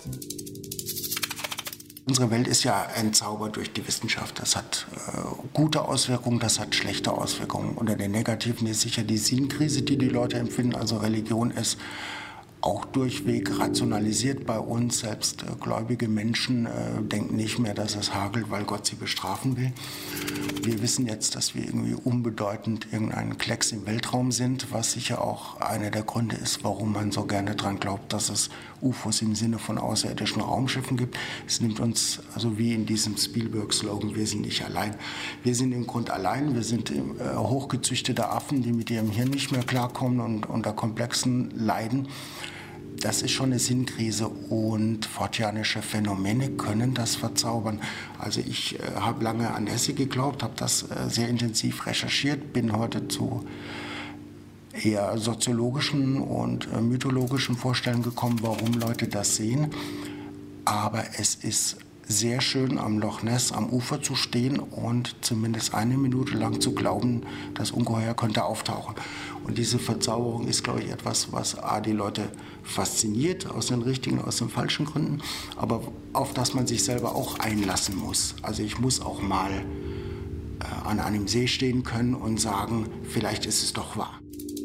Unsere Welt ist ja entzaubert durch die Wissenschaft. Das hat äh, gute Auswirkungen, das hat schlechte Auswirkungen. Unter den negativen ist sicher die Sinnkrise, die die Leute empfinden. Also Religion ist auch durchweg rationalisiert bei uns. Selbst äh, gläubige Menschen äh, denken nicht mehr, dass es hagelt, weil Gott sie bestrafen will. Wir wissen jetzt, dass wir irgendwie unbedeutend irgendein Klecks im Weltraum sind, was sicher auch einer der Gründe ist, warum man so gerne daran glaubt, dass es U F Os im Sinne von außerirdischen Raumschiffen gibt. Es nimmt uns, also wie in diesem Spielberg-Slogan, wir sind nicht allein. Wir sind im Grunde allein, wir sind äh, hochgezüchtete Affen, die mit ihrem Hirn nicht mehr klarkommen und unter Komplexen leiden. Das ist schon eine Sinnkrise und fortianische Phänomene können das verzaubern. Also ich äh, habe lange an Hesse geglaubt, habe das äh, sehr intensiv recherchiert, bin heute zu eher soziologischen und äh, mythologischen Vorstellungen gekommen, warum Leute das sehen. Aber es ist sehr schön, am Loch Ness am Ufer zu stehen und zumindest eine Minute lang zu glauben, das Ungeheuer könnte auftauchen. Und diese Verzauberung ist, glaube ich, etwas, was A, die Leute fasziniert, aus den richtigen, aus den falschen Gründen, aber auf das man sich selber auch einlassen muss. Also ich muss auch mal äh, an einem See stehen können und sagen, vielleicht ist es doch wahr.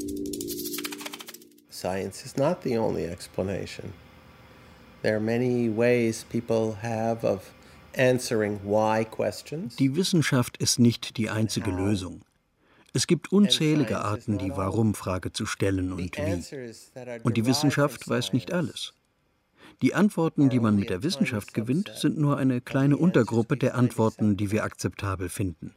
Science is not the only explanation. There are many ways people have of answering why questions. Die Wissenschaft ist nicht die einzige Lösung. Es gibt unzählige Arten, die Warum-Frage zu stellen und wie. Und die Wissenschaft weiß nicht alles. Die Antworten, die man mit der Wissenschaft gewinnt, sind nur eine kleine Untergruppe der Antworten, die wir akzeptabel finden.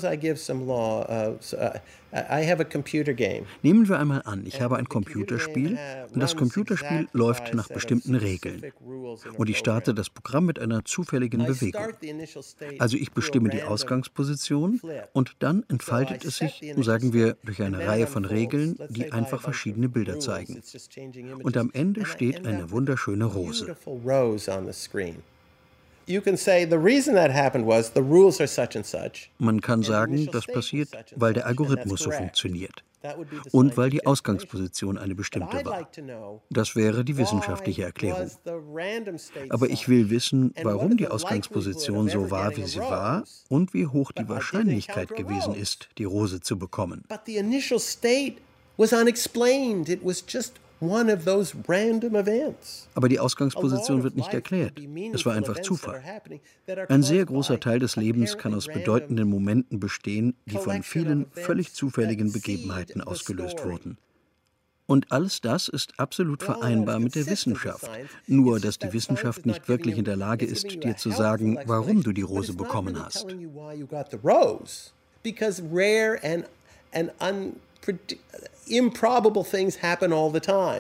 Nehmen wir einmal an, ich habe ein Computerspiel und das Computerspiel läuft nach bestimmten Regeln. Und ich starte das Programm mit einer zufälligen Bewegung. Also ich bestimme die Ausgangsposition und dann entfaltet es sich, sagen wir, durch eine Reihe von Regeln, die einfach verschiedene Bilder zeigen. Und am Ende steht eine wunderschöne Rose. Man kann sagen, das passiert, weil der Algorithmus so funktioniert und weil die Ausgangsposition eine bestimmte war. Das wäre die wissenschaftliche Erklärung. Aber ich will wissen, warum die Ausgangsposition so war, wie sie war und wie hoch die Wahrscheinlichkeit gewesen ist, die Rose zu bekommen. One of those random events. Aber die Ausgangsposition wird nicht erklärt. Es war einfach Zufall. Ein sehr großer Teil des Lebens kann aus bedeutenden Momenten bestehen, die von vielen völlig zufälligen Begebenheiten ausgelöst wurden. Und alles das ist absolut vereinbar mit der Wissenschaft. Nur, dass die Wissenschaft nicht wirklich in der Lage ist, dir zu sagen, warum du die Rose bekommen hast. Because rare and, and improbable things happen all the time.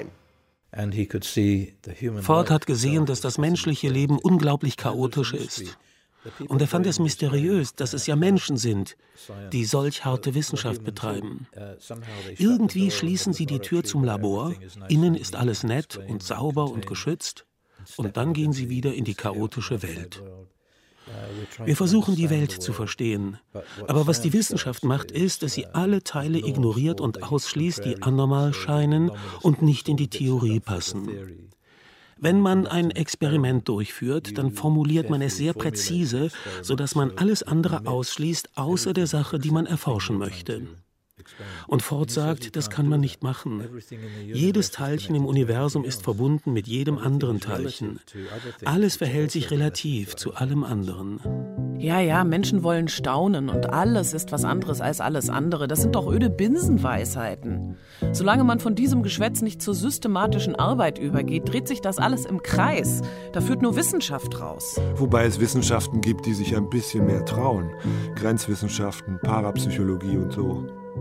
Ford hat gesehen, dass das menschliche Leben unglaublich chaotisch ist. Und er fand es mysteriös, dass es ja Menschen sind, die solch harte Wissenschaft betreiben. Irgendwie schließen sie die Tür zum Labor, innen ist alles nett und sauber und geschützt, und dann gehen sie wieder in die chaotische Welt. Wir versuchen, die Welt zu verstehen. Aber was die Wissenschaft macht, ist, dass sie alle Teile ignoriert und ausschließt, die anormal scheinen und nicht in die Theorie passen. Wenn man ein Experiment durchführt, dann formuliert man es sehr präzise, sodass man alles andere ausschließt, außer der Sache, die man erforschen möchte. Und Ford sagt, das kann man nicht machen. Jedes Teilchen im Universum ist verbunden mit jedem anderen Teilchen. Alles verhält sich relativ zu allem anderen. Ja, ja, Menschen wollen staunen und alles ist was anderes als alles andere. Das sind doch öde Binsenweisheiten. Solange man von diesem Geschwätz nicht zur systematischen Arbeit übergeht, dreht sich das alles im Kreis. Da führt nur Wissenschaft raus. Wobei es Wissenschaften gibt, die sich ein bisschen mehr trauen. Grenzwissenschaften, Parapsychologie und so.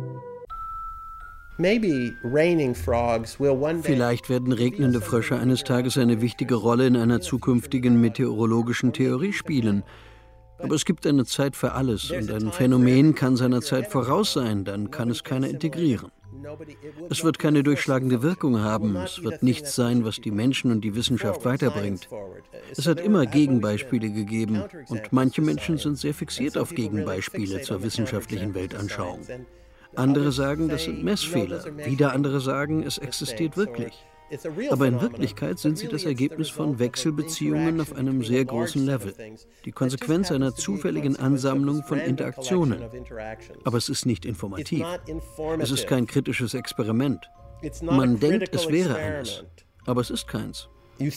Vielleicht werden regnende Frösche eines Tages eine wichtige Rolle in einer zukünftigen meteorologischen Theorie spielen. Aber es gibt eine Zeit für alles und ein Phänomen kann seiner Zeit voraus sein, dann kann es keiner integrieren. Es wird keine durchschlagende Wirkung haben, es wird nichts sein, was die Menschen und die Wissenschaft weiterbringt. Es hat immer Gegenbeispiele gegeben und manche Menschen sind sehr fixiert auf Gegenbeispiele zur wissenschaftlichen Weltanschauung. Andere sagen, das sind Messfehler. Wieder andere sagen, es existiert wirklich. Aber in Wirklichkeit sind sie das Ergebnis von Wechselbeziehungen auf einem sehr großen Level. Die Konsequenz einer zufälligen Ansammlung von Interaktionen. Aber es ist nicht informativ. Es ist kein kritisches Experiment. Man denkt, es wäre eines. Aber es ist keins. Du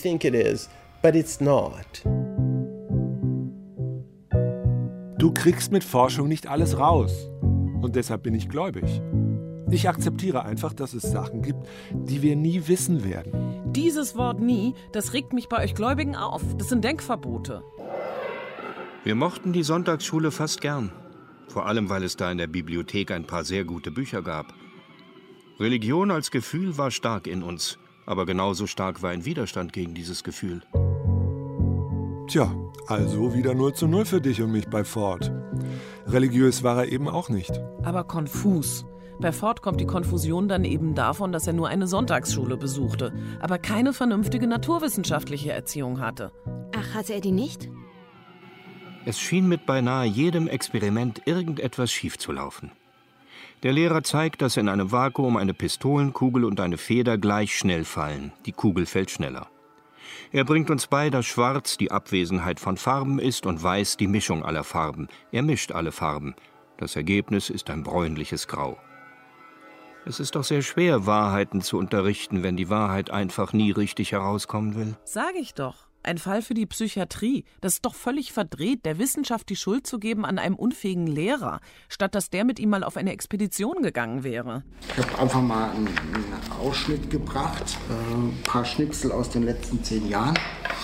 kriegst mit Forschung nicht alles raus. Und deshalb bin ich gläubig. Ich akzeptiere einfach, dass es Sachen gibt, die wir nie wissen werden. Dieses Wort nie, das regt mich bei euch Gläubigen auf. Das sind Denkverbote. Wir mochten die Sonntagsschule fast gern. Vor allem, weil es da in der Bibliothek ein paar sehr gute Bücher gab. Religion als Gefühl war stark in uns. Aber genauso stark war ein Widerstand gegen dieses Gefühl. Tja, also wieder null zu null für dich und mich bei Ford. Religiös war er eben auch nicht. Aber konfus. Bei Ford kommt die Konfusion dann eben davon, dass er nur eine Sonntagsschule besuchte, aber keine vernünftige naturwissenschaftliche Erziehung hatte. Ach, hatte er die nicht? Es schien mit beinahe jedem Experiment irgendetwas schief zu laufen. Der Lehrer zeigt, dass in einem Vakuum eine Pistolenkugel und eine Feder gleich schnell fallen. Die Kugel fällt schneller. Er bringt uns bei, dass Schwarz die Abwesenheit von Farben ist und Weiß die Mischung aller Farben. Er mischt alle Farben. Das Ergebnis ist ein bräunliches Grau. Es ist doch sehr schwer, Wahrheiten zu unterrichten, wenn die Wahrheit einfach nie richtig herauskommen will. Sag ich doch. Ein Fall für die Psychiatrie. Das ist doch völlig verdreht, der Wissenschaft die Schuld zu geben an einem unfähigen Lehrer, statt dass der mit ihm mal auf eine Expedition gegangen wäre. Ich habe einfach mal einen Ausschnitt gebracht, ein paar Schnipsel aus den letzten zehn Jahren.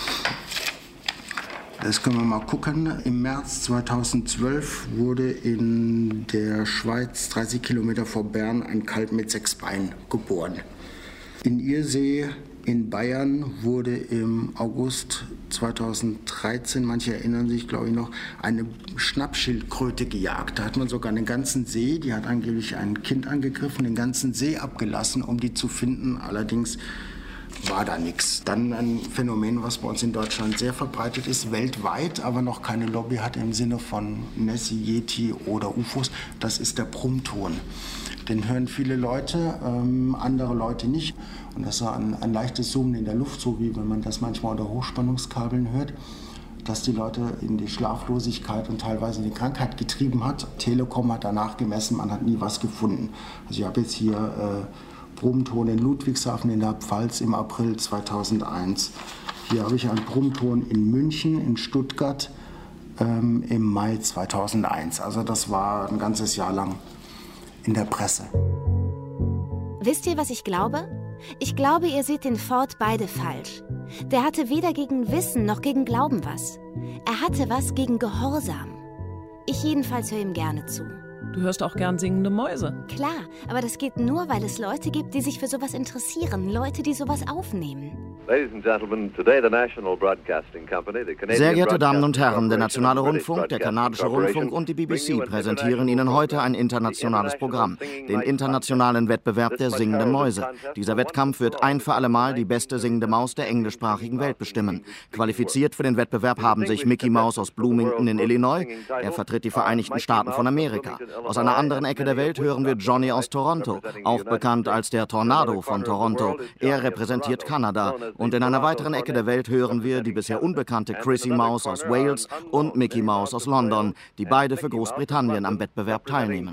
Das können wir mal gucken. Im März zweitausendzwölf wurde in der Schweiz, dreißig Kilometer vor Bern, ein Kalb mit sechs Beinen geboren. In Irsee in Bayern wurde im August zweitausenddreizehn, manche erinnern sich, glaube ich noch, eine Schnappschildkröte gejagt. Da hat man sogar einen ganzen See, die hat angeblich ein Kind angegriffen, den ganzen See abgelassen, um die zu finden. Allerdings war da nichts. Dann ein Phänomen, was bei uns in Deutschland sehr verbreitet ist, weltweit, aber noch keine Lobby hat im Sinne von Nessie, Yeti oder U F Os, das ist der Brummton. Den hören viele Leute, ähm, andere Leute nicht. Und das ist ein, ein leichtes Summen in der Luft, so wie wenn man das manchmal unter Hochspannungskabeln hört, dass die Leute in die Schlaflosigkeit und teilweise in die Krankheit getrieben hat. Telekom hat danach gemessen, man hat nie was gefunden. Also ich habe jetzt hier äh, Brummton in Ludwigshafen in der Pfalz im April zweitausendeins. Hier habe ich einen Brummton in München, in Stuttgart ähm, im Mai zweitausendeins. Also das war ein ganzes Jahr lang in der Presse. Wisst ihr, was ich glaube? Ich glaube, ihr seht den Ford beide falsch. Der hatte weder gegen Wissen noch gegen Glauben was. Er hatte was gegen Gehorsam. Ich jedenfalls höre ihm gerne zu. Du hörst auch gern singende Mäuse. Klar, aber das geht nur, weil es Leute gibt, die sich für sowas interessieren. Leute, die sowas aufnehmen. Sehr geehrte Damen und Herren, der Nationale Rundfunk, der kanadische Rundfunk und die B B C präsentieren Ihnen heute ein internationales Programm, den internationalen Wettbewerb der singenden Mäuse. Dieser Wettkampf wird ein für alle Mal die beste singende Maus der englischsprachigen Welt bestimmen. Qualifiziert für den Wettbewerb haben sich Mickey Mouse aus Bloomington in Illinois. Er vertritt die Vereinigten Staaten von Amerika. Aus einer anderen Ecke der Welt hören wir Johnny aus Toronto, auch bekannt als der Tornado von Toronto. Er repräsentiert Kanada. Und in einer weiteren Ecke der Welt hören wir die bisher unbekannte Chrissy Mouse aus Wales und Mickey Mouse aus London, die beide für Großbritannien am Wettbewerb teilnehmen.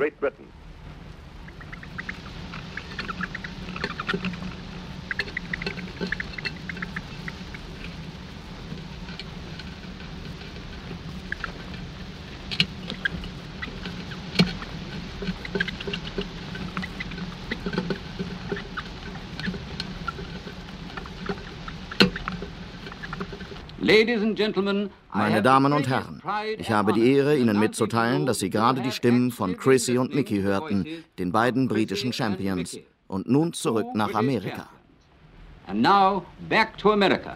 Meine Damen und Herren, ich habe die Ehre, Ihnen mitzuteilen, dass Sie gerade die Stimmen von Chrissy und Mickey hörten, den beiden britischen Champions. Und nun zurück nach Amerika. And now back to America.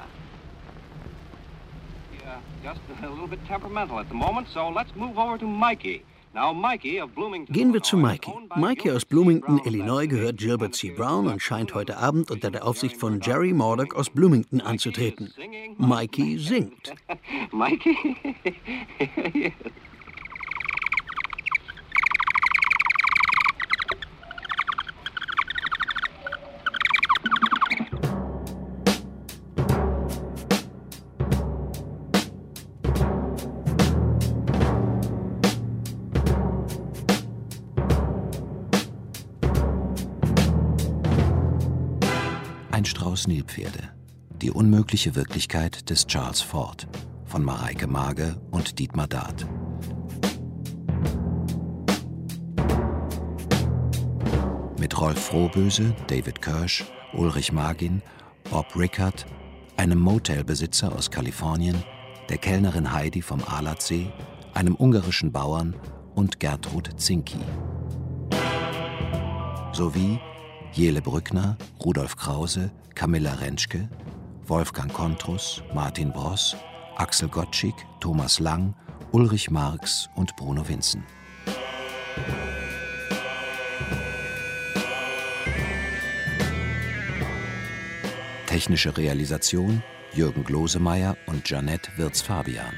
Yeah, just a little bit temperamental at the moment, so let's move over to Mikey. Gehen wir zu Mikey. Mikey aus Bloomington, Illinois, gehört Gilbert C. Brown und scheint heute Abend unter der Aufsicht von Jerry Murdoch aus Bloomington anzutreten. Mikey singt. Mikey? Ein Strauß Nilpferde. Die unmögliche Wirklichkeit des Charles Ford von Mareike Mage und Dietmar Dart. Mit Rolf Frohböse, David Kirsch, Ulrich Magin, Bob Rickard, einem Motelbesitzer aus Kalifornien, der Kellnerin Heidi vom Alatsee, einem ungarischen Bauern und Gertrud Zinki. Sowie Jele Brückner, Rudolf Krause, Camilla Rentschke, Wolfgang Kontrus, Martin Bross, Axel Gottschig, Thomas Lang, Ulrich Marx und Bruno Vinzen. Technische Realisation Jürgen Glosemeyer und Janette Wirz-Fabian.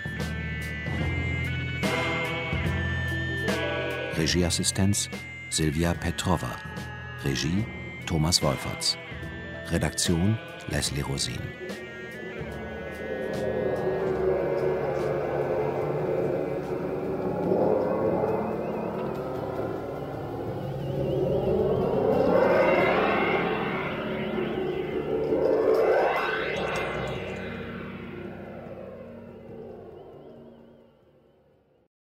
Regieassistenz Silvia Petrova. Regie Thomas Wolferts. Redaktion Leslie Rosin.